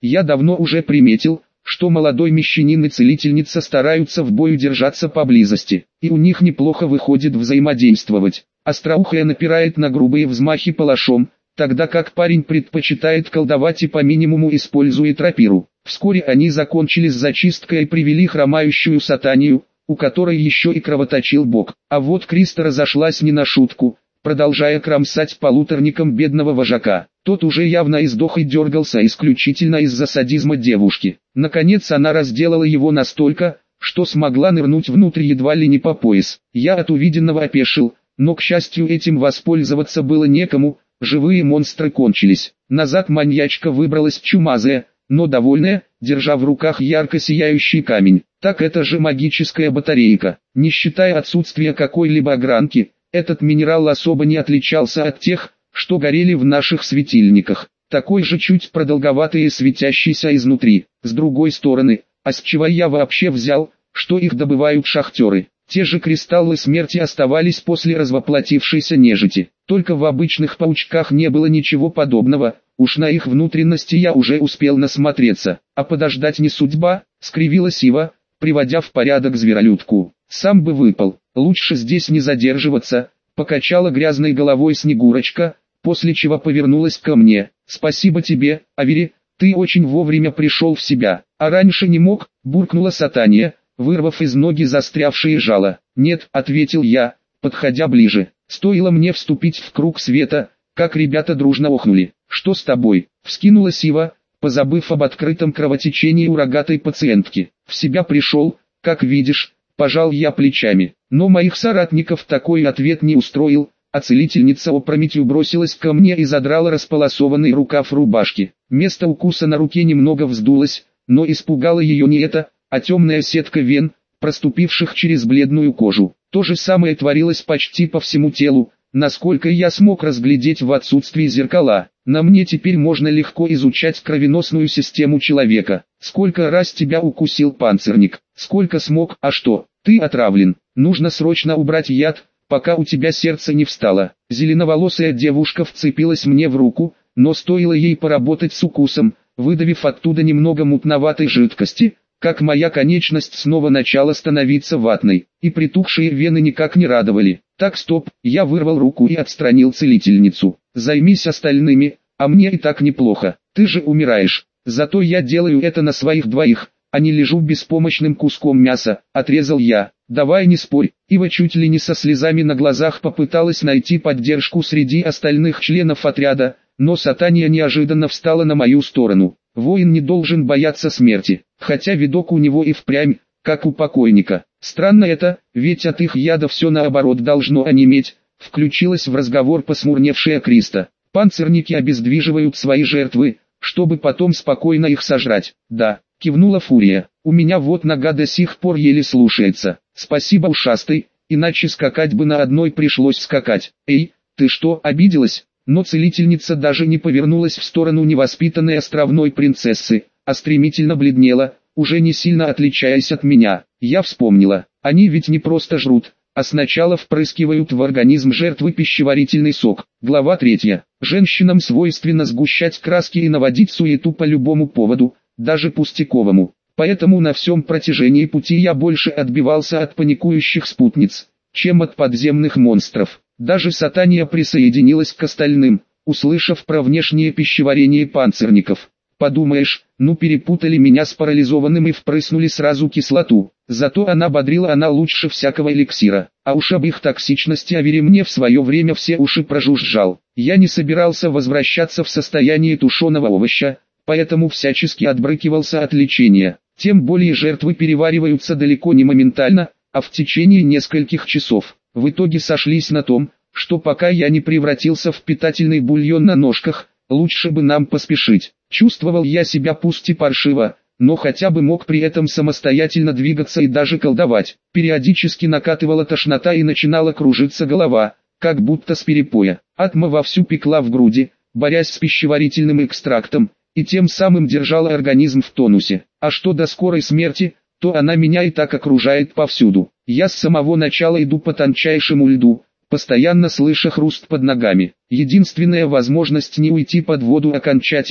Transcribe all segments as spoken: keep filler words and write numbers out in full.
Я давно уже приметил, что молодой мещанин и целительница стараются в бою держаться поблизости, и у них неплохо выходит взаимодействовать. Остроухая напирает на грубые взмахи палашом, тогда как парень предпочитает колдовать и по минимуму использует рапиру. Вскоре они закончили с зачисткой и привели хромающую сатанию, у которой еще и кровоточил бок. А вот Криста разошлась не на шутку, продолжая кромсать полуторником бедного вожака. Тот уже явно издох и дергался исключительно из-за садизма девушки. Наконец она разделала его настолько, что смогла нырнуть внутрь едва ли не по пояс. Я от увиденного опешил, но к счастью этим воспользоваться было некому, живые монстры кончились. Назад маньячка выбралась чумазая, но довольная, держа в руках ярко сияющий камень. Так это же магическая батарейка. Не считая отсутствия какой-либо огранки, этот минерал особо не отличался от тех, что горели в наших светильниках. Такой же чуть продолговатый и светящийся изнутри. С другой стороны, а с чего я вообще взял, что их добывают шахтеры? Те же кристаллы смерти оставались после развоплотившейся нежити. Только в обычных паучках не было ничего подобного, уж на их внутренности я уже успел насмотреться. А подождать не судьба, скривилась Ива, приводя в порядок зверолюдку. Сам бы выпал, лучше здесь не задерживаться, покачала грязной головой Снегурочка, после чего повернулась ко мне. Спасибо тебе, Авери, ты очень вовремя пришел в себя, а раньше не мог, буркнула Сатания, вырвав из ноги застрявшие жало. «Нет», — ответил я, подходя ближе. Стоило мне вступить в круг света, как ребята дружно охнули. «Что с тобой?» — вскинулась Ива, позабыв об открытом кровотечении у рогатой пациентки. «В себя пришел, как видишь», — пожал я плечами. Но моих соратников такой ответ не устроил, а целительница опрометью бросилась ко мне и задрала располосованный рукав рубашки. Место укуса на руке немного вздулось, но испугало ее не это, а темная сетка вен, проступивших через бледную кожу. То же самое творилось почти по всему телу, насколько я смог разглядеть в отсутствии зеркала. На мне теперь можно легко изучать кровеносную систему человека. Сколько раз тебя укусил панцирник? Сколько смог? А что? Ты отравлен. Нужно срочно убрать яд, пока у тебя сердце не встало. Зеленоволосая девушка вцепилась мне в руку, но стоило ей поработать с укусом, выдавив оттуда немного мутноватой жидкости, как моя конечность снова начала становиться ватной, и притухшие вены никак не радовали. Так, стоп, я вырвал руку и отстранил целительницу. Займись остальными, а мне и так неплохо, ты же умираешь. Зато я делаю это на своих двоих, а не лежу беспомощным куском мяса, отрезал я. Давай не спорь. Ива чуть ли не со слезами на глазах попыталась найти поддержку среди остальных членов отряда, но Сатания неожиданно встала на мою сторону. Воин не должен бояться смерти, хотя видок у него и впрямь, как у покойника. Странно это, ведь от их яда все наоборот должно онеметь, включилась в разговор посмурневшая Криста. Панцирники обездвиживают свои жертвы, чтобы потом спокойно их сожрать. Да, кивнула Фурия, у меня вот нога до сих пор еле слушается. Спасибо, ушастый, иначе скакать бы на одной пришлось скакать. Эй, ты что, обиделась? Но целительница даже не повернулась в сторону невоспитанной островной принцессы, а стремительно бледнела, уже не сильно отличаясь от меня. Я вспомнила, они ведь не просто жрут, а сначала впрыскивают в организм жертвы пищеварительный сок. Глава третья. Женщинам свойственно сгущать краски и наводить суету по любому поводу, даже пустяковому. Поэтому на всем протяжении пути я больше отбивался от паникующих спутниц, чем от подземных монстров. Даже Сатания присоединилась к остальным, услышав про внешнее пищеварение панцирников. Подумаешь, ну перепутали меня с парализованным и впрыснули сразу кислоту. Зато она бодрила, она лучше всякого эликсира. А уж об их токсичности Авери мне в свое время все уши прожужжал. Я не собирался возвращаться в состояние тушеного овоща, поэтому всячески отбрыкивался от лечения. Тем более жертвы перевариваются далеко не моментально, а в течение нескольких часов. В итоге сошлись на том, что пока я не превратился в питательный бульон на ножках, лучше бы нам поспешить. Чувствовал я себя пусть и паршиво, но хотя бы мог при этом самостоятельно двигаться и даже колдовать. Периодически накатывала тошнота и начинала кружиться голова, как будто с перепоя. Атма вовсю пекла в груди, борясь с пищеварительным экстрактом, и тем самым держала организм в тонусе. А что до скорой смерти, то она меня и так окружает повсюду. Я с самого начала иду по тончайшему льду, постоянно слыша хруст под ногами. Единственная возможность не уйти под воду окончательно,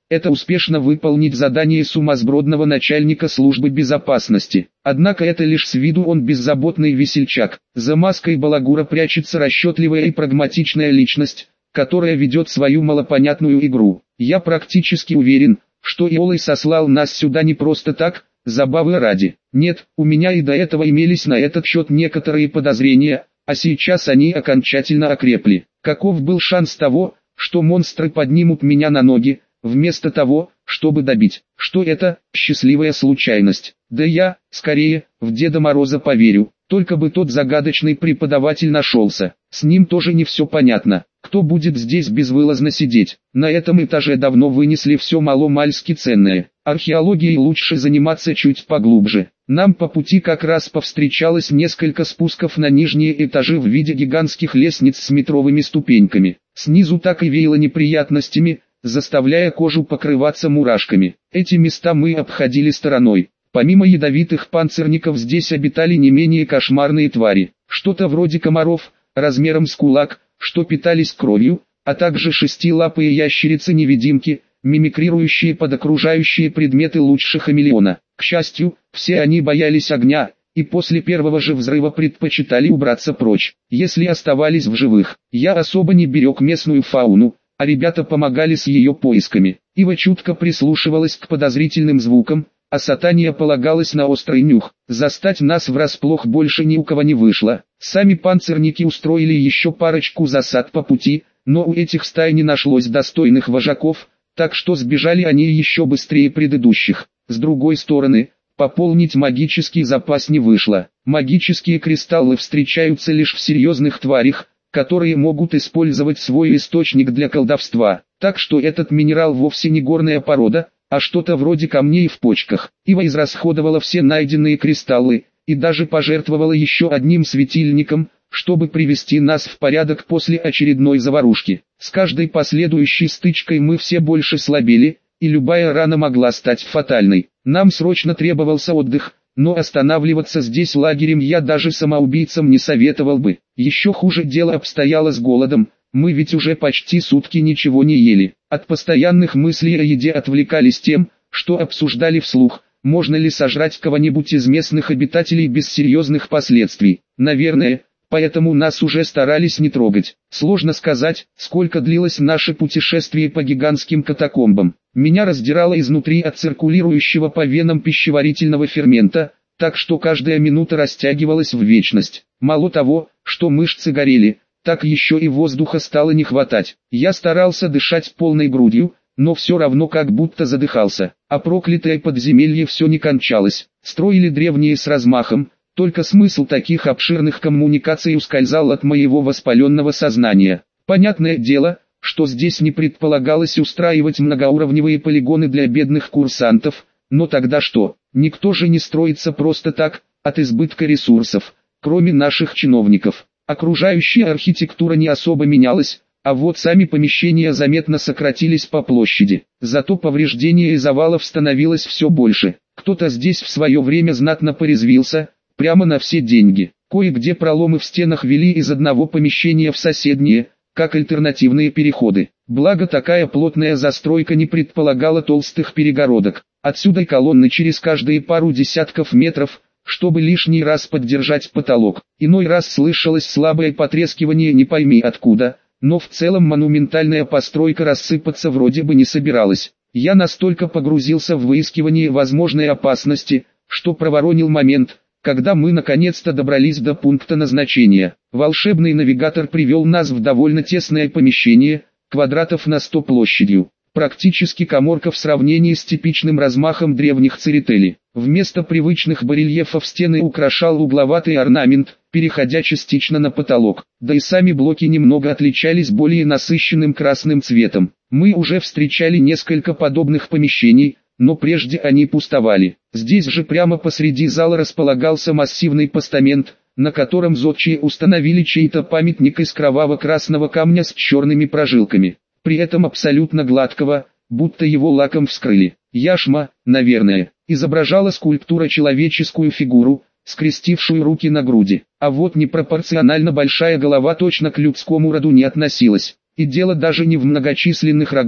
это успешно выполнить задание сумасбродного начальника службы безопасности. Однако это лишь с виду он беззаботный весельчак. За маской балагура прячется расчетливая и прагматичная личность, которая ведет свою малопонятную игру. Я практически уверен, что Иолай сослал нас сюда не просто так, забавы ради. Нет, у меня и до этого имелись на этот счет некоторые подозрения, а сейчас они окончательно окрепли. Каков был шанс того, что монстры поднимут меня на ноги, вместо того, чтобы добить? Что это счастливая случайность? Да я, скорее, в Деда Мороза поверю. Только бы тот загадочный преподаватель нашелся. С ним тоже не все понятно. Кто будет здесь безвылазно сидеть? На этом этаже давно вынесли все мало-мальски ценное. Археологией лучше заниматься чуть поглубже. Нам по пути как раз повстречалось несколько спусков на нижние этажи в виде гигантских лестниц с метровыми ступеньками. Снизу так и веяло неприятностями, заставляя кожу покрываться мурашками. Эти места мы обходили стороной. Помимо ядовитых панцирников здесь обитали не менее кошмарные твари. Что-то вроде комаров, размером с кулак, что питались кровью, а также шестилапые ящерицы-невидимки, мимикрирующие под окружающие предметы лучше хамелеона. К счастью, все они боялись огня, и после первого же взрыва предпочитали убраться прочь, если оставались в живых. Я особо не берег местную фауну, а ребята помогали с ее поисками. Ива чутко прислушивалась к подозрительным звукам, а Сатания полагалась на острый нюх. Застать нас врасплох больше ни у кого не вышло. Сами панцирники устроили еще парочку засад по пути, но у этих стай не нашлось достойных вожаков, так что сбежали они еще быстрее предыдущих. С другой стороны, пополнить магический запас не вышло. Магические кристаллы встречаются лишь в серьезных тварях, которые могут использовать свой источник для колдовства. Так что этот минерал вовсе не горная порода, а что-то вроде камней в почках. Ива израсходовала все найденные кристаллы, и даже пожертвовала еще одним светильником, чтобы привести нас в порядок после очередной заварушки. С каждой последующей стычкой мы все больше слабели, и любая рана могла стать фатальной. Нам срочно требовался отдых, но останавливаться здесь лагерем я даже самоубийцам не советовал бы. Еще хуже дело обстояло с голодом. Мы ведь уже почти сутки ничего не ели. От постоянных мыслей о еде отвлекались тем, что обсуждали вслух, можно ли сожрать кого-нибудь из местных обитателей без серьезных последствий. Наверное, поэтому нас уже старались не трогать. Сложно сказать, сколько длилось наше путешествие по гигантским катакомбам. Меня раздирало изнутри от циркулирующего по венам пищеварительного фермента, так что каждая минута растягивалась в вечность. Мало того, что мышцы горели, так еще и воздуха стало не хватать. Я старался дышать полной грудью, но все равно как будто задыхался. А проклятое подземелье все не кончалось. Строили древние с размахом, только смысл таких обширных коммуникаций ускользал от моего воспаленного сознания. Понятное дело, что здесь не предполагалось устраивать многоуровневые полигоны для бедных курсантов, но тогда что? Никто же не строится просто так, от избытка ресурсов, кроме наших чиновников. Окружающая архитектура не особо менялась, а вот сами помещения заметно сократились по площади. Зато повреждения и завалов становилось все больше. Кто-то здесь в свое время знатно порезвился, прямо на все деньги. Кое-где проломы в стенах вели из одного помещения в соседнее, как альтернативные переходы. Благо такая плотная застройка не предполагала толстых перегородок. Отсюда колонны через каждые пару десятков метров, чтобы лишний раз поддержать потолок. Иной раз слышалось слабое потрескивание не пойми откуда, но в целом монументальная постройка рассыпаться вроде бы не собиралась. Я настолько погрузился в выискивание возможной опасности, что проворонил момент, когда мы наконец-то добрались до пункта назначения. Волшебный навигатор привел нас в довольно тесное помещение, квадратов на сто площадью. Практически каморка в сравнении с типичным размахом древних церетели. Вместо привычных барельефов стены украшал угловатый орнамент, переходя частично на потолок. Да и сами блоки немного отличались более насыщенным красным цветом. Мы уже встречали несколько подобных помещений, но прежде они пустовали. Здесь же прямо посреди зала располагался массивный постамент, на котором зодчие установили чей-то памятник из кроваво-красного камня с черными прожилками. При этом абсолютно гладкого, будто его лаком вскрыли. Яшма, наверное, изображала скульптура человеческую фигуру, скрестившую руки на груди. А вот непропорционально большая голова точно к людскому роду не относилась. И дело даже не в многочисленных рогах,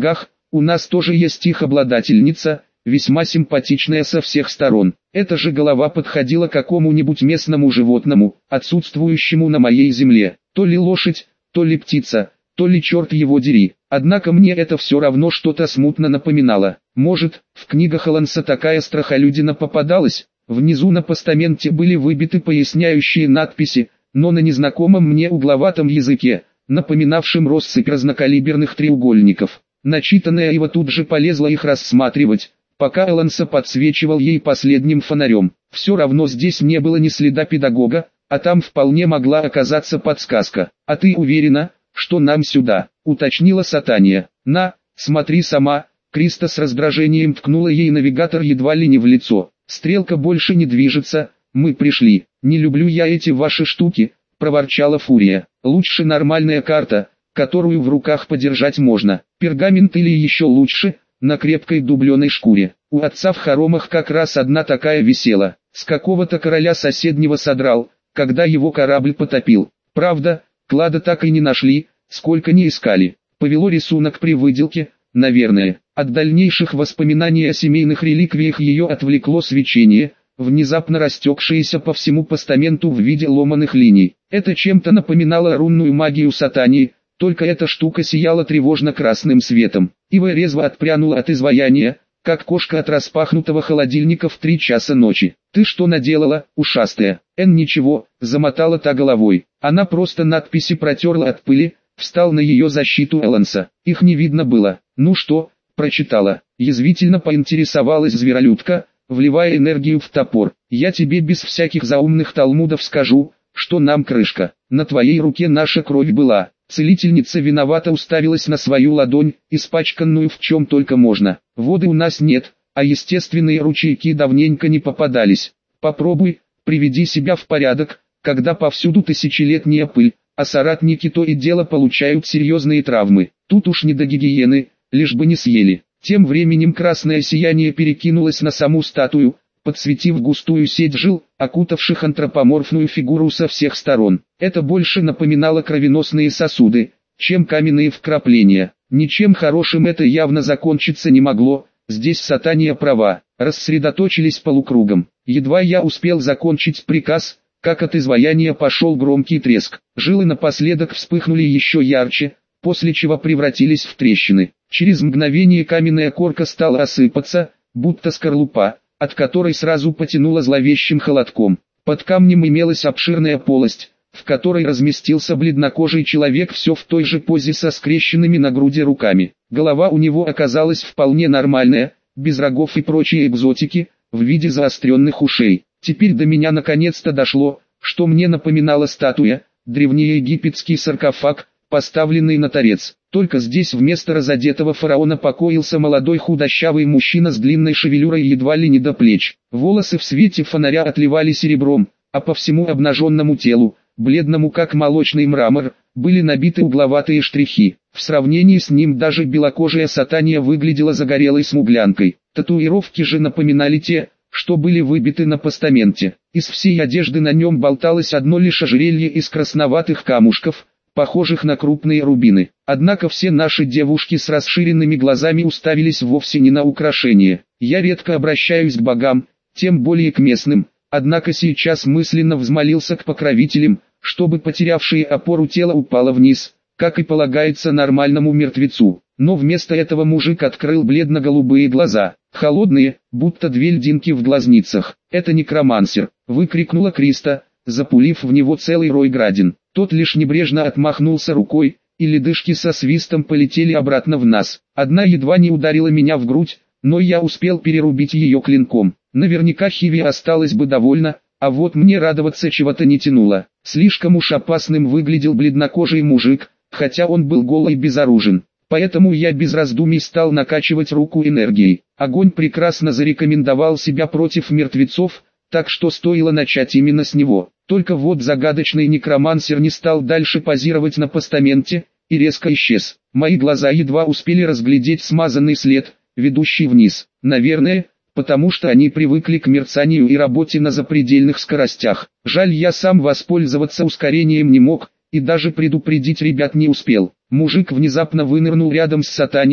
у нас тоже есть их обладательница, весьма симпатичная со всех сторон. Эта же голова подходила какому-нибудь местному животному, отсутствующему на моей земле. То ли лошадь, то ли птица, то ли черт его дери. Однако мне это все равно что-то смутно напоминало. Может, в книгах Эланса такая страхолюдина попадалась? Внизу на постаменте были выбиты поясняющие надписи, но на незнакомом мне угловатом языке, напоминавшем россыпь разнокалиберных треугольников. Начитанная Ива тут же полезла их рассматривать, пока Эланса подсвечивал ей последним фонарем. Все равно здесь не было ни следа педагога, а там вполне могла оказаться подсказка. «А ты уверена, что нам сюда?» — уточнила Сатания. «На, смотри сама». Криста с раздражением ткнула ей навигатор едва ли не в лицо. «Стрелка больше не движется, мы пришли». «Не люблю я эти ваши штуки», — проворчала Фурия. «Лучше нормальная карта, которую в руках подержать можно. Пергамент или еще лучше, на крепкой дубленой шкуре. У отца в хоромах как раз одна такая висела. С какого-то короля соседнего содрал, когда его корабль потопил. Правда, клада так и не нашли, сколько не искали. Повело рисунок при выделке, наверное». От дальнейших воспоминаний о семейных реликвиях ее отвлекло свечение, внезапно растекшееся по всему постаменту в виде ломаных линий. Это чем-то напоминало рунную магию Сатании, только эта штука сияла тревожно-красным светом. Ива резво отпрянула от изваяния, как кошка от распахнутого холодильника в три часа ночи. «Ты что наделала, ушастая?» Эн ничего, замотала та головой. Она просто надписи протерла от пыли, встал на ее защиту Эланса. Их не видно было. «Ну что?» «Прочитала», язвительно поинтересовалась зверолюдка, вливая энергию в топор. «Я тебе без всяких заумных талмудов скажу, что нам крышка. На твоей руке наша кровь была». Целительница виновато уставилась на свою ладонь, испачканную в чем только можно. «Воды у нас нет, а естественные ручейки давненько не попадались. Попробуй, приведи себя в порядок, когда повсюду тысячелетняя пыль, а соратники то и дело получают серьезные травмы. Тут уж не до гигиены, лишь бы не съели». Тем временем красное сияние перекинулось на саму статую, подсветив густую сеть жил, окутавших антропоморфную фигуру со всех сторон. Это больше напоминало кровеносные сосуды, чем каменные вкрапления. Ничем хорошим это явно закончиться не могло, здесь Сатания права. Рассредоточились полукругом. Едва я успел закончить приказ, как от изваяния пошел громкий треск. Жилы напоследок вспыхнули еще ярче, после чего превратились в трещины. Через мгновение каменная корка стала осыпаться, будто скорлупа, от которой сразу потянуло зловещим холодком. Под камнем имелась обширная полость, в которой разместился бледнокожий человек все в той же позе со скрещенными на груди руками. Голова у него оказалась вполне нормальная, без рогов и прочей экзотики, в виде заостренных ушей. Теперь до меня наконец-то дошло, что мне напоминала статуя, древнеегипетский саркофаг, поставленный на торец. Только здесь вместо разодетого фараона покоился молодой худощавый мужчина с длинной шевелюрой едва ли не до плеч. Волосы в свете фонаря отливали серебром, а по всему обнаженному телу, бледному как молочный мрамор, были набиты угловатые штрихи. В сравнении с ним даже белокожая Сатания выглядела загорелой смуглянкой. Татуировки же напоминали те, что были выбиты на постаменте. Из всей одежды на нем болталось одно лишь ожерелье из красноватых камушков, похожих на крупные рубины. Однако все наши девушки с расширенными глазами уставились вовсе не на украшения. Я редко обращаюсь к богам, тем более к местным, однако сейчас мысленно взмолился к покровителям, чтобы потерявшее опору тело упало вниз, как и полагается нормальному мертвецу. Но вместо этого мужик открыл бледно-голубые глаза, холодные, будто две льдинки в глазницах. «Это некромансер!» — выкрикнула Криста, запулив в него целый рой градин. Тот лишь небрежно отмахнулся рукой, и ледышки со свистом полетели обратно в нас. Одна едва не ударила меня в грудь, но я успел перерубить ее клинком. Наверняка Хиви осталась бы довольна, а вот мне радоваться чего-то не тянуло. Слишком уж опасным выглядел бледнокожий мужик, хотя он был голый и безоружен. Поэтому я без раздумий стал накачивать руку энергией. Огонь прекрасно зарекомендовал себя против мертвецов, так что стоило начать именно с него. Только вот загадочный некромансер не стал дальше позировать на постаменте, и резко исчез. Мои глаза едва успели разглядеть смазанный след, ведущий вниз. Наверное, потому что они привыкли к мерцанию и работе на запредельных скоростях. Жаль, я сам воспользоваться ускорением не мог, и даже предупредить ребят не успел. Мужик внезапно вынырнул рядом с Сатанией,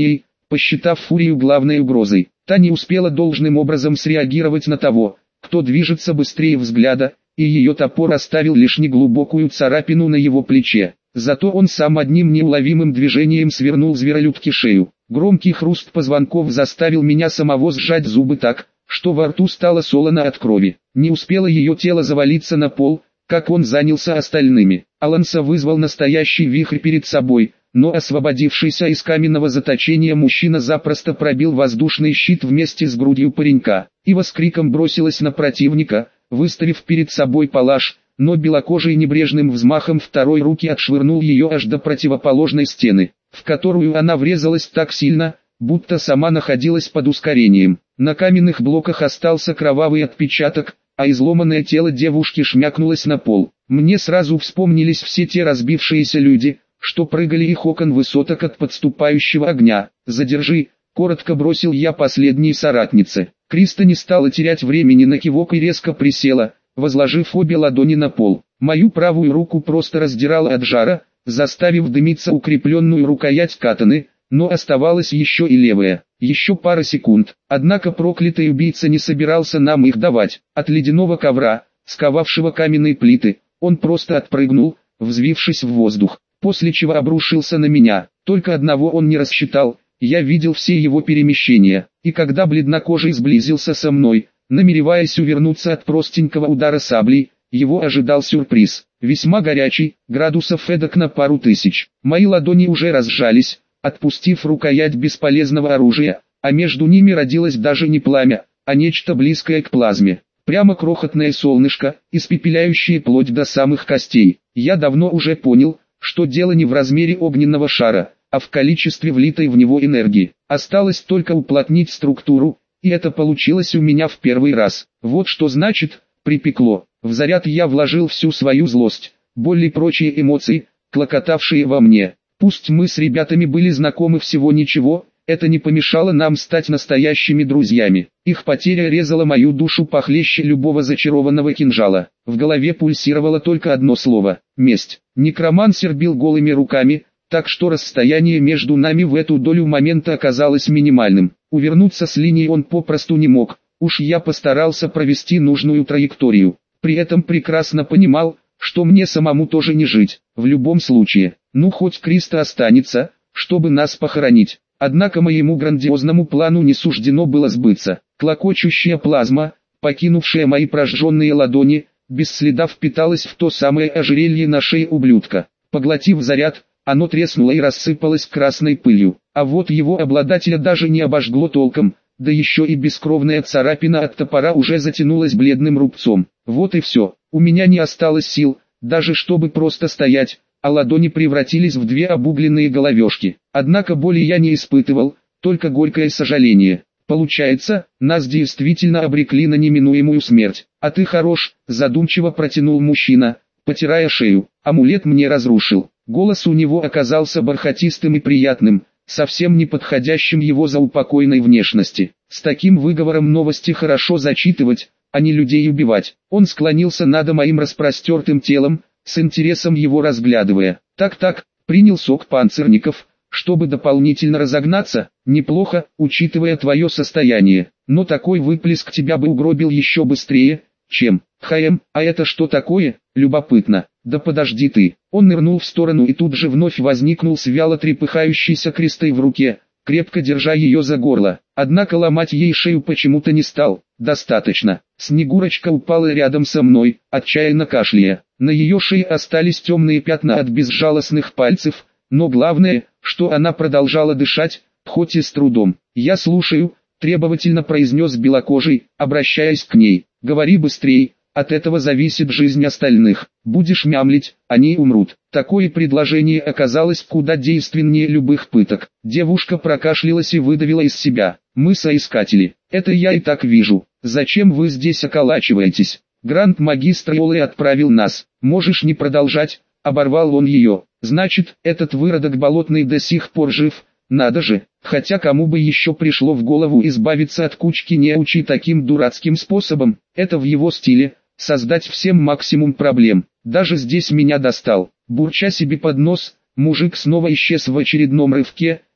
посчитав фурию главной угрозой. Та не успела должным образом среагировать на того, кто движется быстрее взгляда, и ее топор оставил лишь неглубокую царапину на его плече. Зато он сам одним неуловимым движением свернул зверолюдке шею. Громкий хруст позвонков заставил меня самого сжать зубы так, что во рту стало солоно от крови. Не успело ее тело завалиться на пол, как он занялся остальными. Аланса вызвал настоящий вихрь перед собой, но освободившийся из каменного заточения мужчина запросто пробил воздушный щит вместе с грудью паренька, и с криком бросилась на противника, выставив перед собой палаш, но белокожий небрежным взмахом второй руки отшвырнул ее аж до противоположной стены, в которую она врезалась так сильно, будто сама находилась под ускорением. На каменных блоках остался кровавый отпечаток, а изломанное тело девушки шмякнулось на пол. Мне сразу вспомнились все те разбившиеся люди, что прыгали их окон высоток от подступающего огня. «Задержи», — коротко бросил я последней соратнице. Криста не стала терять времени на кивок и резко присела, возложив обе ладони на пол. Мою правую руку просто раздирала от жара, заставив дымиться укрепленную рукоять катаны, но оставалась еще и левая. Еще пара секунд, однако проклятый убийца не собирался нам их давать. От ледяного ковра, сковавшего каменные плиты, он просто отпрыгнул, взвившись в воздух, после чего обрушился на меня. Только одного он не рассчитал, я видел все его перемещения, и когда бледнокожий сблизился со мной, намереваясь увернуться от простенького удара саблей, его ожидал сюрприз, весьма горячий, градусов эдак на пару тысяч. Мои ладони уже разжались, отпустив рукоять бесполезного оружия, а между ними родилось даже не пламя, а нечто близкое к плазме. Прямо крохотное солнышко, испепеляющее плоть до самых костей. Я давно уже понял, что дело не в размере огненного шара, а в количестве влитой в него энергии. Осталось только уплотнить структуру, и это получилось у меня в первый раз. Вот что значит «припекло». В заряд я вложил всю свою злость, боль и прочие эмоции, клокотавшие во мне. Пусть мы с ребятами были знакомы всего ничего, это не помешало нам стать настоящими друзьями. Их потеря резала мою душу похлеще любого зачарованного кинжала. В голове пульсировало только одно слово – месть. Некромансер бил голыми руками, так что расстояние между нами в эту долю момента оказалось минимальным. Увернуться с линии он попросту не мог, уж я постарался провести нужную траекторию. При этом прекрасно понимал, что мне самому тоже не жить, в любом случае. Ну хоть Криста останется, чтобы нас похоронить. Однако моему грандиозному плану не суждено было сбыться. Клокочущая плазма, покинувшая мои прожженные ладони, без следа впиталась в то самое ожерелье на шее ублюдка. Поглотив заряд, оно треснуло и рассыпалось красной пылью. А вот его обладателя даже не обожгло толком, да еще и бескровная царапина от топора уже затянулась бледным рубцом. Вот и все, у меня не осталось сил, даже чтобы просто стоять, а ладони превратились в две обугленные головешки. Однако боли я не испытывал, только горькое сожаление. Получается, нас действительно обрекли на неминуемую смерть. А ты хорош, задумчиво протянул мужчина, потирая шею. Амулет мне разрушил. Голос у него оказался бархатистым и приятным, совсем не подходящим его заупокойной внешности. С таким выговором новости хорошо зачитывать, а не людей убивать. Он склонился над моим распростертым телом, с интересом его разглядывая. Так-так, принял сок панцирников, чтобы дополнительно разогнаться, неплохо, учитывая твое состояние. Но такой выплеск тебя бы угробил еще быстрее, чем... Хаем, а это что такое? Любопытно. Да подожди ты. Он нырнул в сторону и тут же вновь возникнул с вяло трепыхающейся крестой в руке, крепко держа ее за горло. Однако ломать ей шею почему-то не стал. Достаточно. Снегурочка упала рядом со мной, отчаянно кашляя. На ее шее остались темные пятна от безжалостных пальцев, но главное, что она продолжала дышать, хоть и с трудом. «Я слушаю», — требовательно произнес белокожий, обращаясь к ней. «Говори быстрей, от этого зависит жизнь остальных. Будешь мямлить, они умрут». Такое предложение оказалось куда действеннее любых пыток. Девушка прокашлялась и выдавила из себя: «Мы соискатели. Это я и так вижу. Зачем вы здесь околачиваетесь? Гранд-магистр Йолы отправил нас. Можешь не продолжать», — оборвал он ее. «Значит, этот выродок болотный до сих пор жив. Надо же, хотя кому бы еще пришло в голову избавиться от кучки неучи таким дурацким способом. Это в его стиле, создать всем максимум проблем. Даже здесь меня достал». Бурча себе под нос, мужик снова исчез в очередном рывке,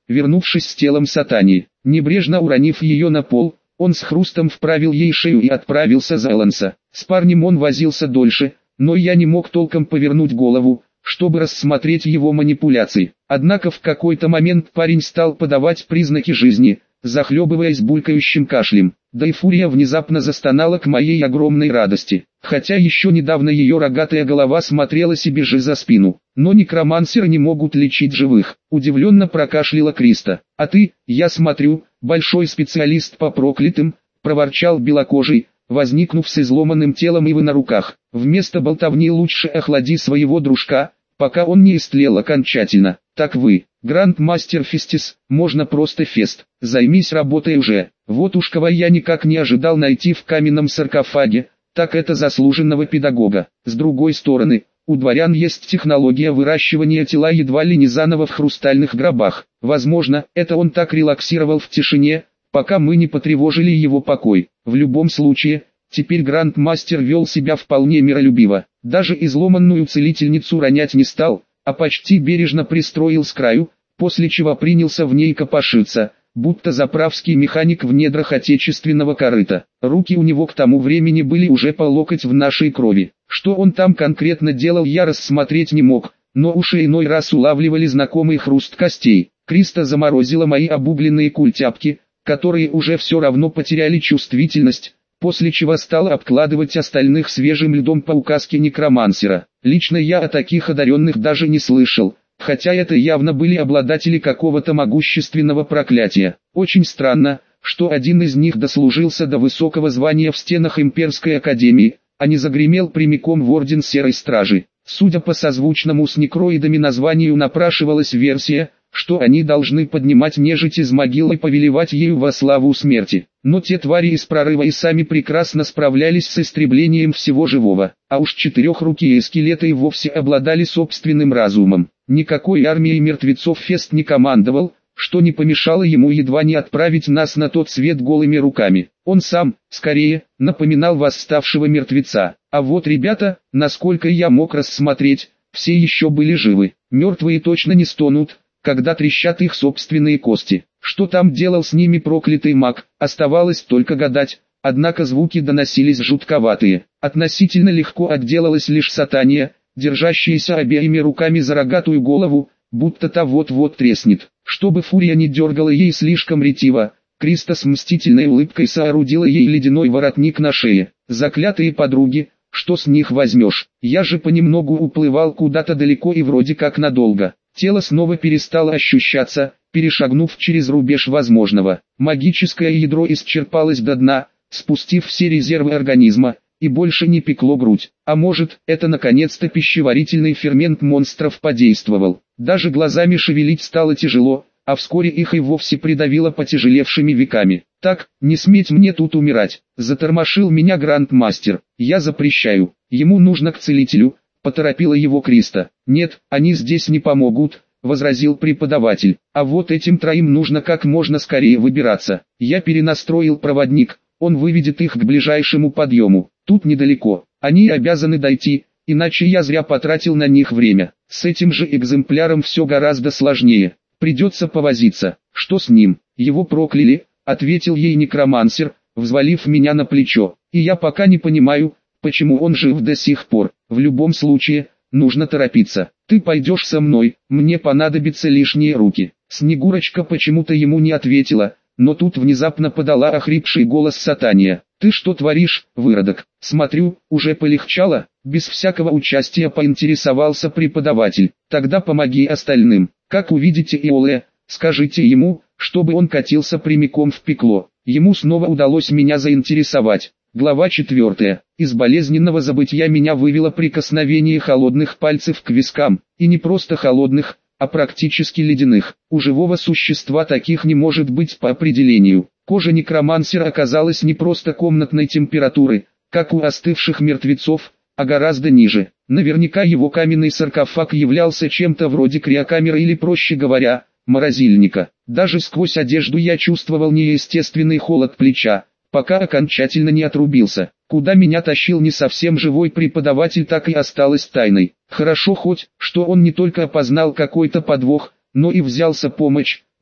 вернувшись с телом Сатании. Небрежно уронив ее на пол, он с хрустом вправил ей шею и отправился за Эланса. С парнем он возился дольше, но я не мог толком повернуть голову, чтобы рассмотреть его манипуляции. Однако в какой-то момент парень стал подавать признаки жизни, захлебываясь булькающим кашлем. Да и Фурия внезапно застонала к моей огромной радости, хотя еще недавно ее рогатая голова смотрела себе же за спину. Но некромансеры не могут лечить живых. Удивленно прокашляла Криста. «А ты, я смотрю, большой специалист по проклятым», проворчал белокожий, возникнув с изломанным телом Ивы на руках. «Вместо болтовни лучше охлади своего дружка, пока он не истлел окончательно. Так вы, гранд-мастер Фестис, можно просто Фест, займись работой уже. Вот уж кого я никак не ожидал найти в каменном саркофаге, так это заслуженного педагога. С другой стороны, у дворян есть технология выращивания тела едва ли не заново в хрустальных гробах. Возможно, это он так релаксировал в тишине, пока мы не потревожили его покой. В любом случае, теперь гранд-мастер вел себя вполне миролюбиво. Даже изломанную целительницу ронять не стал, а почти бережно пристроил с краю, после чего принялся в ней копошиться, будто заправский механик в недрах отечественного корыта. Руки у него к тому времени были уже по локоть в нашей крови. Что он там конкретно делал, я рассмотреть не мог, но уши иной раз улавливали знакомый хруст костей. Криста заморозила мои обугленные культяпки, которые уже все равно потеряли чувствительность, после чего стала обкладывать остальных свежим льдом по указке некромансера. Лично я о таких одаренных даже не слышал, хотя это явно были обладатели какого-то могущественного проклятия. Очень странно, что один из них дослужился до высокого звания в стенах Имперской Академии, а не загремел прямиком в Орден Серой Стражи. Судя по созвучному с некроидами названию, напрашивалась версия, что они должны поднимать нежить из могил и повелевать ею во славу смерти. Но те твари из прорыва и сами прекрасно справлялись с истреблением всего живого, а уж четырехрукие скелеты и вовсе обладали собственным разумом. Никакой армией мертвецов Фест не командовал, что не помешало ему едва не отправить нас на тот свет голыми руками. Он сам, скорее, напоминал восставшего мертвеца. А вот ребята, насколько я мог рассмотреть, все еще были живы. Мертвые точно не стонут, когда трещат их собственные кости. Что там делал с ними проклятый маг, оставалось только гадать, однако звуки доносились жутковатые. Относительно легко отделалась лишь Сатания, держащаяся обеими руками за рогатую голову, будто та вот-вот треснет. Чтобы Фурия не дергала ей слишком ретиво, Криста с мстительной улыбкой соорудила ей ледяной воротник на шее. Заклятые подруги, что с них возьмешь? Я же понемногу уплывал куда-то далеко и вроде как надолго. Тело снова перестало ощущаться, перешагнув через рубеж возможного. Магическое ядро исчерпалось до дна, спустив все резервы организма, и больше не пекло грудь. А может, это наконец-то пищеварительный фермент монстров подействовал. Даже глазами шевелить стало тяжело, а вскоре их и вовсе придавило потяжелевшими веками. «Так, не сметь мне тут умирать», — затормошил меня гранд-мастер. «Я запрещаю, ему нужно к целителю», — поторопила его Криста. «Нет, они здесь не помогут», — возразил преподаватель. «А вот этим троим нужно как можно скорее выбираться. Я перенастроил проводник, он выведет их к ближайшему подъему. Тут недалеко, они обязаны дойти, иначе я зря потратил на них время. С этим же экземпляром все гораздо сложнее. Придется повозиться». «Что с ним? Его прокляли», — ответил ей некромансер, взвалив меня на плечо. «И я пока не понимаю, почему он жив до сих пор. В любом случае, нужно торопиться. Ты пойдешь со мной, мне понадобятся лишние руки». Снегурочка почему-то ему не ответила, но тут внезапно подала охрипший голос Сатания. «Ты что творишь, выродок? Смотрю, уже полегчало?» Без всякого участия поинтересовался преподаватель. «Тогда помоги остальным. Как увидите Иоле, скажите ему, чтобы он катился прямиком в пекло». Ему снова удалось меня заинтересовать. Глава четвертая. Из болезненного забытья меня вывело прикосновение холодных пальцев к вискам, и не просто холодных, а практически ледяных. У живого существа таких не может быть по определению. Кожа некромансера оказалась не просто комнатной температуры, как у остывших мертвецов, а гораздо ниже. Наверняка его каменный саркофаг являлся чем-то вроде криокамеры или, проще говоря, морозильника. Даже сквозь одежду я чувствовал неестественный холод плеча, пока окончательно не отрубился. Куда меня тащил не совсем живой преподаватель, так и осталось тайной. Хорошо хоть, что он не только опознал какой-то подвох, но и взялся помочь,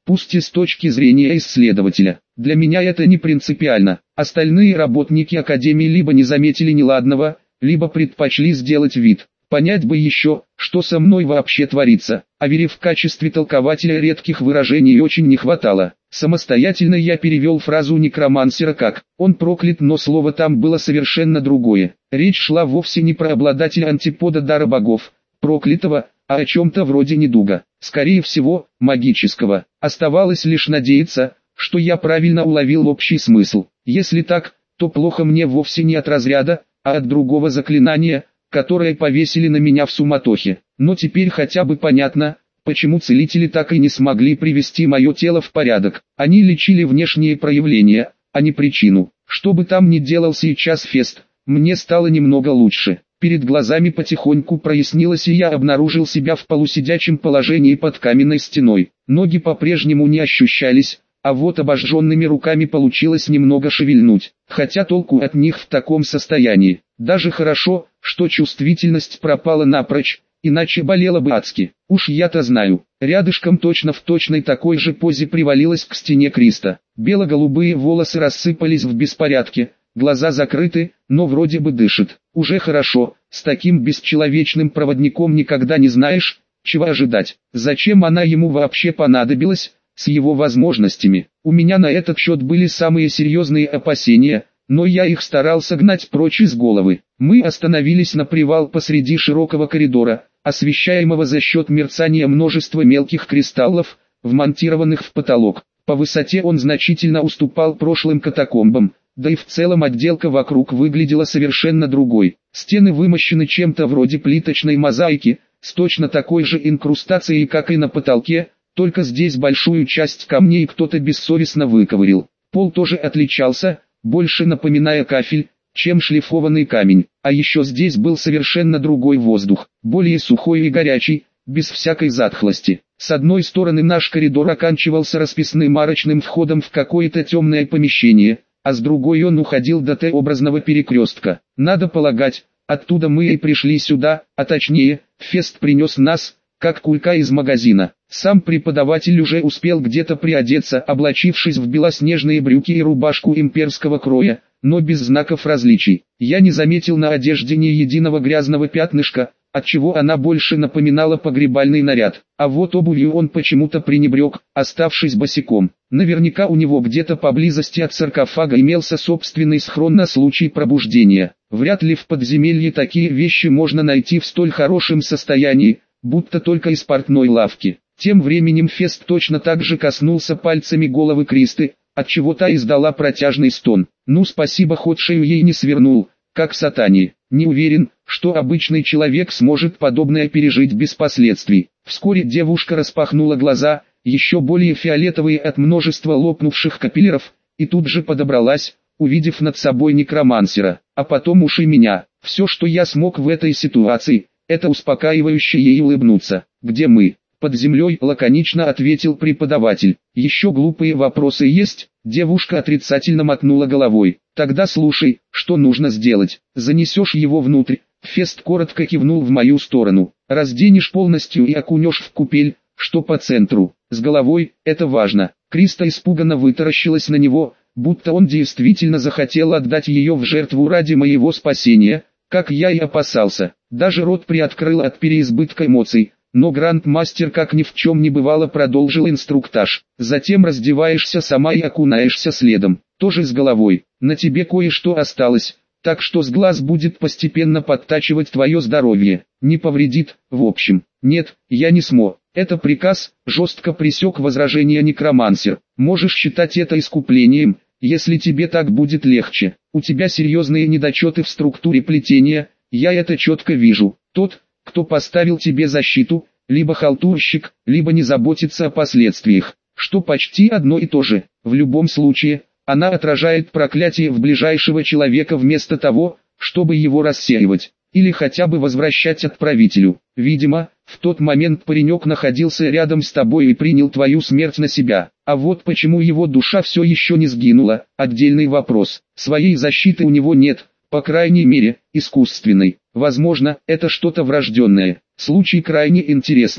пусть и с точки зрения исследователя. Для меня это не принципиально. Остальные работники Академии либо не заметили неладного, либо предпочли сделать вид. Понять бы еще, что со мной вообще творится, а Вере в качестве толкователя редких выражений очень не хватало. Самостоятельно я перевел фразу некромансера как «он проклят», но слово там было совершенно другое. Речь шла вовсе не про обладателя антипода дара богов, проклятого, а о чем-то вроде недуга, скорее всего, магического. Оставалось лишь надеяться, что я правильно уловил общий смысл. Если так, то плохо мне вовсе не от разряда, а от другого заклинания, которое повесили на меня в суматохе. Но теперь хотя бы понятно, почему целители так и не смогли привести мое тело в порядок. Они лечили внешние проявления, а не причину. Что бы там ни делал сейчас Фест, мне стало немного лучше. Перед глазами потихоньку прояснилось, и я обнаружил себя в полусидячем положении под каменной стеной. Ноги по-прежнему не ощущались, а вот обожженными руками получилось немного шевельнуть, хотя толку от них в таком состоянии. Даже хорошо, что чувствительность пропала напрочь, иначе болело бы адски. Уж я-то знаю, рядышком точно в точной такой же позе привалилась к стене Криста. Бело-голубые волосы рассыпались в беспорядке, глаза закрыты, но вроде бы дышит. Уже хорошо, с таким бесчеловечным проводником никогда не знаешь, чего ожидать. Зачем она ему вообще понадобилась? С его возможностями. У меня на этот счет были самые серьезные опасения, но я их старался гнать прочь из головы. Мы остановились на привал посреди широкого коридора, освещаемого за счет мерцания множества мелких кристаллов, вмонтированных в потолок. По высоте он значительно уступал прошлым катакомбам, да и в целом отделка вокруг выглядела совершенно другой. Стены вымощены чем-то вроде плиточной мозаики, с точно такой же инкрустацией, как и на потолке, только здесь большую часть камней кто-то бессовестно выковырил. Пол тоже отличался, больше напоминая кафель, чем шлифованный камень. А еще здесь был совершенно другой воздух, более сухой и горячий, без всякой затхлости. С одной стороны наш коридор оканчивался расписным арочным входом в какое-то темное помещение, а с другой он уходил до Т-образного перекрестка. Надо полагать, оттуда мы и пришли сюда, а точнее, Фест принес нас, как кулька из магазина. Сам преподаватель уже успел где-то приодеться, облачившись в белоснежные брюки и рубашку имперского кроя, но без знаков различий. Я не заметил на одежде ни единого грязного пятнышка, отчего она больше напоминала погребальный наряд. А вот обувью он почему-то пренебрег, оставшись босиком. Наверняка у него где-то поблизости от саркофага имелся собственный схрон на случай пробуждения. Вряд ли в подземелье такие вещи можно найти в столь хорошем состоянии, будто только из портной лавки. Тем временем Фест точно так же коснулся пальцами головы Кристы, отчего та издала протяжный стон. Ну спасибо, хоть шею ей не свернул, как сатане. Не уверен, что обычный человек сможет подобное пережить без последствий. Вскоре девушка распахнула глаза, еще более фиолетовые от множества лопнувших капилляров, и тут же подобралась, увидев над собой некромансера, а потом уж и меня. Все, что я смог в этой ситуации, это успокаивающе ей улыбнуться. «Где мы?» «Под землей», — лаконично ответил преподаватель. «Еще глупые вопросы есть?» Девушка отрицательно мотнула головой. «Тогда слушай, что нужно сделать. Занесешь его внутрь». Фест коротко кивнул в мою сторону. «Разденешь полностью и окунешь в купель, что по центру. С головой, это важно». Криста испуганно вытаращилась на него, будто он действительно захотел отдать ее в жертву ради моего спасения, как я и опасался. Даже рот приоткрыл от переизбытка эмоций. Но грандмастер, как ни в чем не бывало, продолжил инструктаж. Затем раздеваешься сама и окунаешься следом. Тоже с головой. На тебе кое-что осталось, так что с глаз будет постепенно подтачивать твое здоровье. Не повредит, в общем. Нет, я не смог. Это приказ, жестко пресек возражение некромансер. Можешь считать это искуплением, если тебе так будет легче. У тебя серьезные недочеты в структуре плетения, я это четко вижу. Тот, кто поставил тебе защиту, либо халтурщик, либо не заботится о последствиях, что почти одно и то же. В любом случае, она отражает проклятие в ближайшего человека вместо того, чтобы его рассеивать, или хотя бы возвращать отправителю. Видимо, в тот момент паренек находился рядом с тобой и принял твою смерть на себя. А вот почему его душа все еще не сгинула, отдельный вопрос. Своей защиты у него нет, по крайней мере, искусственной. Возможно, это что-то врожденное. Случай крайне интересный.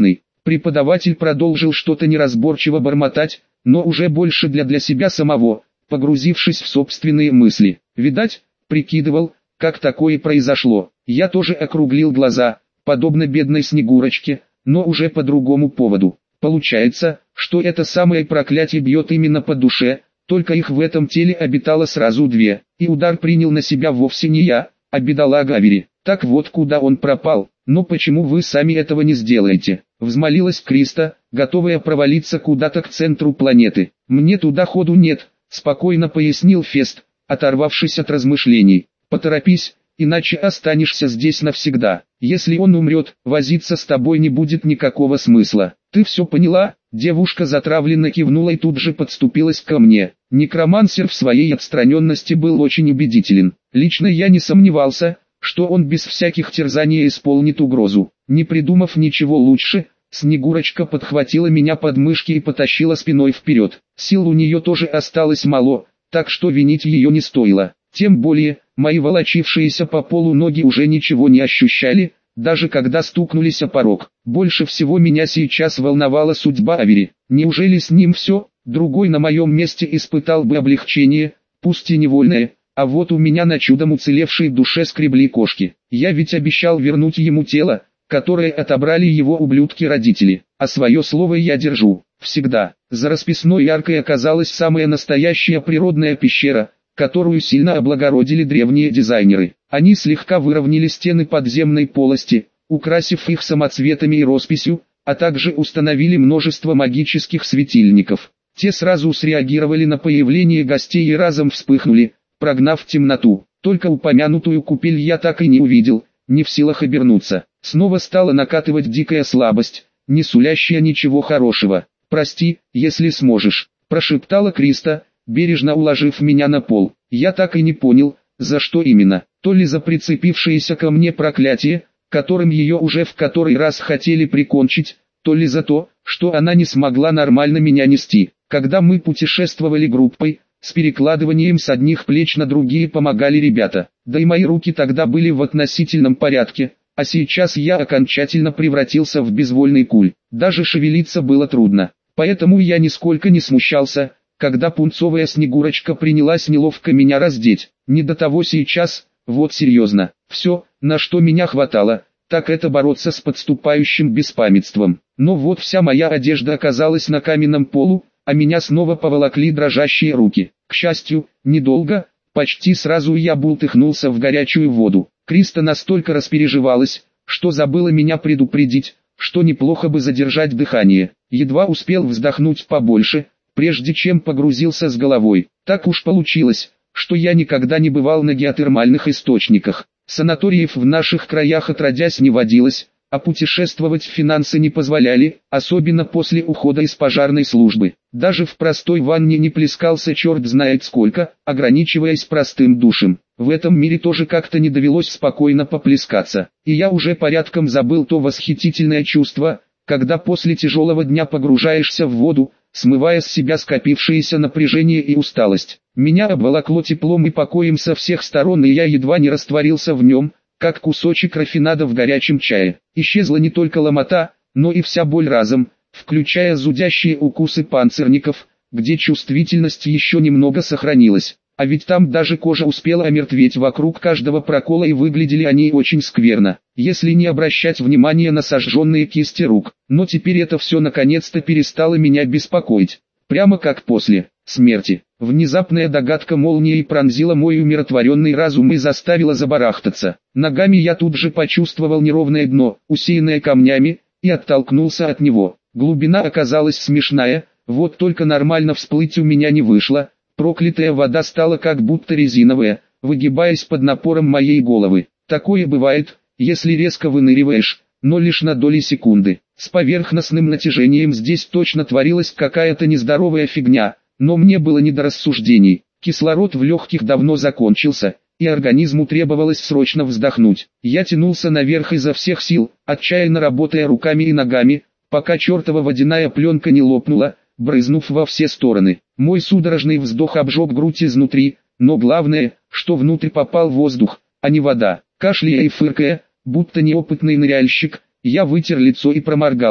Преподаватель продолжил что-то неразборчиво бормотать, но уже больше для для себя самого, погрузившись в собственные мысли. Видать, прикидывал, как такое произошло. Я тоже округлил глаза, подобно бедной Снегурочке, но уже по другому поводу. Получается, что это самое проклятие бьет именно по душе, только их в этом теле обитало сразу две, и удар принял на себя вовсе не я, а бедолага Авери. Так вот куда он пропал, но почему вы сами этого не сделаете? Взмолилась Криста, готовая провалиться куда-то к центру планеты. Мне туда ходу нет, спокойно пояснил Фест, оторвавшись от размышлений. Поторопись, иначе останешься здесь навсегда. Если он умрет, возиться с тобой не будет никакого смысла. Ты все поняла? Девушка затравленно кивнула и тут же подступилась ко мне. Некромансер в своей отстраненности был очень убедителен. Лично я не сомневался, что он без всяких терзаний исполнит угрозу. Не придумав ничего лучше, Снегурочка подхватила меня под мышки и потащила спиной вперед. Сил у нее тоже осталось мало, так что винить ее не стоило. Тем более, мои волочившиеся по полу ноги уже ничего не ощущали, даже когда стукнулись о порог. Больше всего меня сейчас волновала судьба Авери. Неужели с ним все? Другой на моем месте испытал бы облегчение, пусть и невольное, а вот у меня на чудом уцелевшей душе скребли кошки. Я ведь обещал вернуть ему тело, которое отобрали его ублюдки-родители, а свое слово я держу, всегда. За расписной аркой оказалась самая настоящая природная пещера, которую сильно облагородили древние дизайнеры. Они слегка выровняли стены подземной полости, украсив их самоцветами и росписью, а также установили множество магических светильников. Те сразу среагировали на появление гостей и разом вспыхнули, прогнав темноту. Только упомянутую купель я так и не увидел, не в силах обернуться. Снова стала накатывать дикая слабость, не сулящая ничего хорошего. «Прости, если сможешь», – прошептала Криста, бережно уложив меня на пол. Я так и не понял, за что именно. То ли за прицепившееся ко мне проклятие, которым ее уже в который раз хотели прикончить, то ли за то, что она не смогла нормально меня нести. Когда мы путешествовали группой, с перекладыванием с одних плеч на другие помогали ребята. Да и мои руки тогда были в относительном порядке, а сейчас я окончательно превратился в безвольный куль. Даже шевелиться было трудно. Поэтому я нисколько не смущался, когда пунцовая Снегурочка принялась неловко меня раздеть. Не до того сейчас, вот серьезно. Все, на что меня хватало, так это бороться с подступающим беспамятством. Но вот вся моя одежда оказалась на каменном полу, а меня снова поволокли дрожащие руки. К счастью, недолго, почти сразу я бултыхнулся в горячую воду. Криста настолько распереживалась, что забыла меня предупредить, что неплохо бы задержать дыхание. Едва успел вздохнуть побольше, прежде чем погрузился с головой. Так уж получилось, что я никогда не бывал на геотермальных источниках. Санаториев в наших краях отродясь не водилось, а путешествовать финансы не позволяли, особенно после ухода из пожарной службы. Даже в простой ванне не плескался черт знает сколько, ограничиваясь простым душем. В этом мире тоже как-то не довелось спокойно поплескаться, и я уже порядком забыл то восхитительное чувство, когда после тяжелого дня погружаешься в воду, смывая с себя скопившееся напряжение и усталость. Меня обволокло теплом и покоем со всех сторон, и я едва не растворился в нем, как кусочек рафинада в горячем чае. Исчезла не только ломота, но и вся боль разом, включая зудящие укусы панцирников, где чувствительность еще немного сохранилась. А ведь там даже кожа успела омертветь вокруг каждого прокола, и выглядели они очень скверно, если не обращать внимания на сожженные кисти рук. Но теперь это все наконец-то перестало меня беспокоить. Прямо как после смерти. Внезапная догадка молнией пронзила мой умиротворенный разум и заставила забарахтаться. Ногами я тут же почувствовал неровное дно, усеянное камнями, и оттолкнулся от него. Глубина оказалась смешная, вот только нормально всплыть у меня не вышло. Проклятая вода стала как будто резиновая, выгибаясь под напором моей головы. Такое бывает, если резко выныриваешь, но лишь на доли секунды. С поверхностным натяжением здесь точно творилась какая-то нездоровая фигня, но мне было не до рассуждений. Кислород в легких давно закончился, и организму требовалось срочно вздохнуть. Я тянулся наверх изо всех сил, отчаянно работая руками и ногами, пока чертова водяная пленка не лопнула, брызнув во все стороны. Мой судорожный вздох обжег грудь изнутри, но главное, что внутрь попал воздух, а не вода. Кашляя и фыркая, будто неопытный ныряльщик, я вытер лицо и проморгался.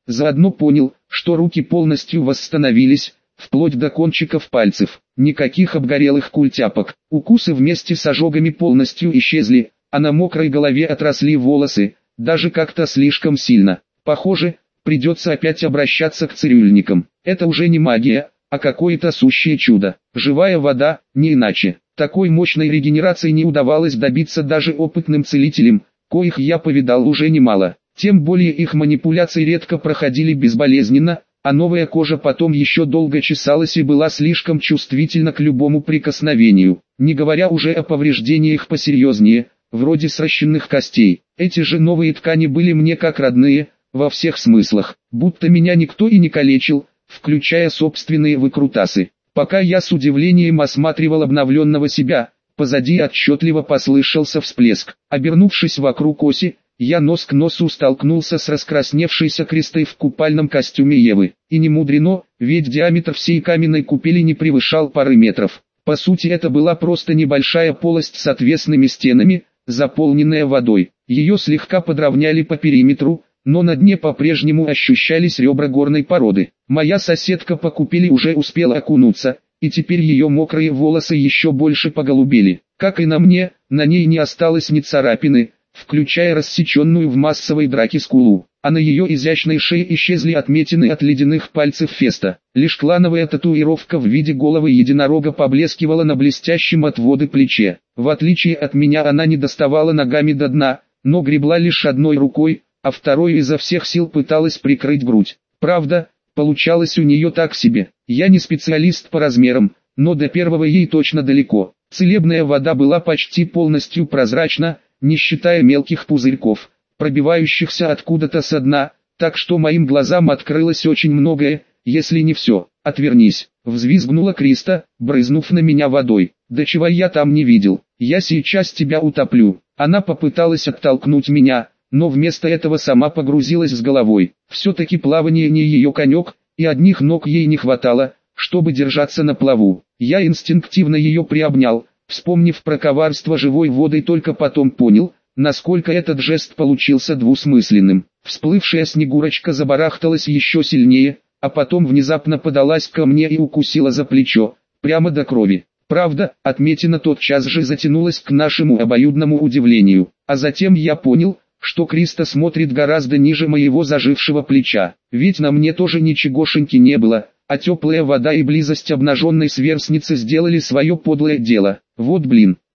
Заодно понял, что руки полностью восстановились, вплоть до кончиков пальцев. Никаких обгорелых культяпок. Укусы вместе с ожогами полностью исчезли, а на мокрой голове отросли волосы, даже как-то слишком сильно. Похоже, придется опять обращаться к цирюльникам. Это уже не магия, а какое-то сущее чудо. Живая вода, не иначе. Такой мощной регенерации не удавалось добиться даже опытным целителям, коих я повидал уже немало. Тем более их манипуляции редко проходили безболезненно, а новая кожа потом еще долго чесалась и была слишком чувствительна к любому прикосновению, не говоря уже о повреждениях посерьезнее, вроде сращенных костей. Эти же новые ткани были мне как родные, во всех смыслах, будто меня никто и не калечил, включая собственные выкрутасы. Пока я с удивлением осматривал обновленного себя, позади отчетливо послышался всплеск. Обернувшись вокруг оси, я нос к носу столкнулся с раскрасневшейся Кристой в купальном костюме Евы. И не мудрено, ведь диаметр всей каменной купели не превышал пары метров. По сути это была просто небольшая полость с отвесными стенами, заполненная водой. Ее слегка подровняли по периметру, но на дне по-прежнему ощущались ребра горной породы. Моя соседка по купели уже успела окунуться, и теперь ее мокрые волосы еще больше поголубели. Как и на мне, на ней не осталось ни царапины, включая рассеченную в массовой драке скулу, а на ее изящной шее исчезли отметины от ледяных пальцев Феста. Лишь клановая татуировка в виде головы единорога поблескивала на блестящем от воды плече. В отличие от меня она не доставала ногами до дна, но гребла лишь одной рукой, а второй изо всех сил пыталась прикрыть грудь. Правда, получалось у нее так себе. Я не специалист по размерам, но до первого ей точно далеко. Целебная вода была почти полностью прозрачна, не считая мелких пузырьков, пробивающихся откуда-то со дна, так что моим глазам открылось очень многое, если не все. «Отвернись», — взвизгнула Криста, брызнув на меня водой. «Да чего я там не видел, я сейчас тебя утоплю». Она попыталась оттолкнуть меня, но вместо этого сама погрузилась с головой. Все-таки плавание не ее конек, и одних ног ей не хватало, чтобы держаться на плаву. Я инстинктивно ее приобнял, вспомнив про коварство живой водой, только потом понял, насколько этот жест получился двусмысленным. Всплывшая Снегурочка забарахталась еще сильнее, а потом внезапно подалась ко мне и укусила за плечо, прямо до крови. Правда, отметина тотчас же затянулась к нашему обоюдному удивлению, а затем я понял, что Криста смотрит гораздо ниже моего зажившего плеча, ведь на мне тоже ничегошеньки не было, а теплая вода и близость обнаженной сверстницы сделали свое подлое дело. Вот блин.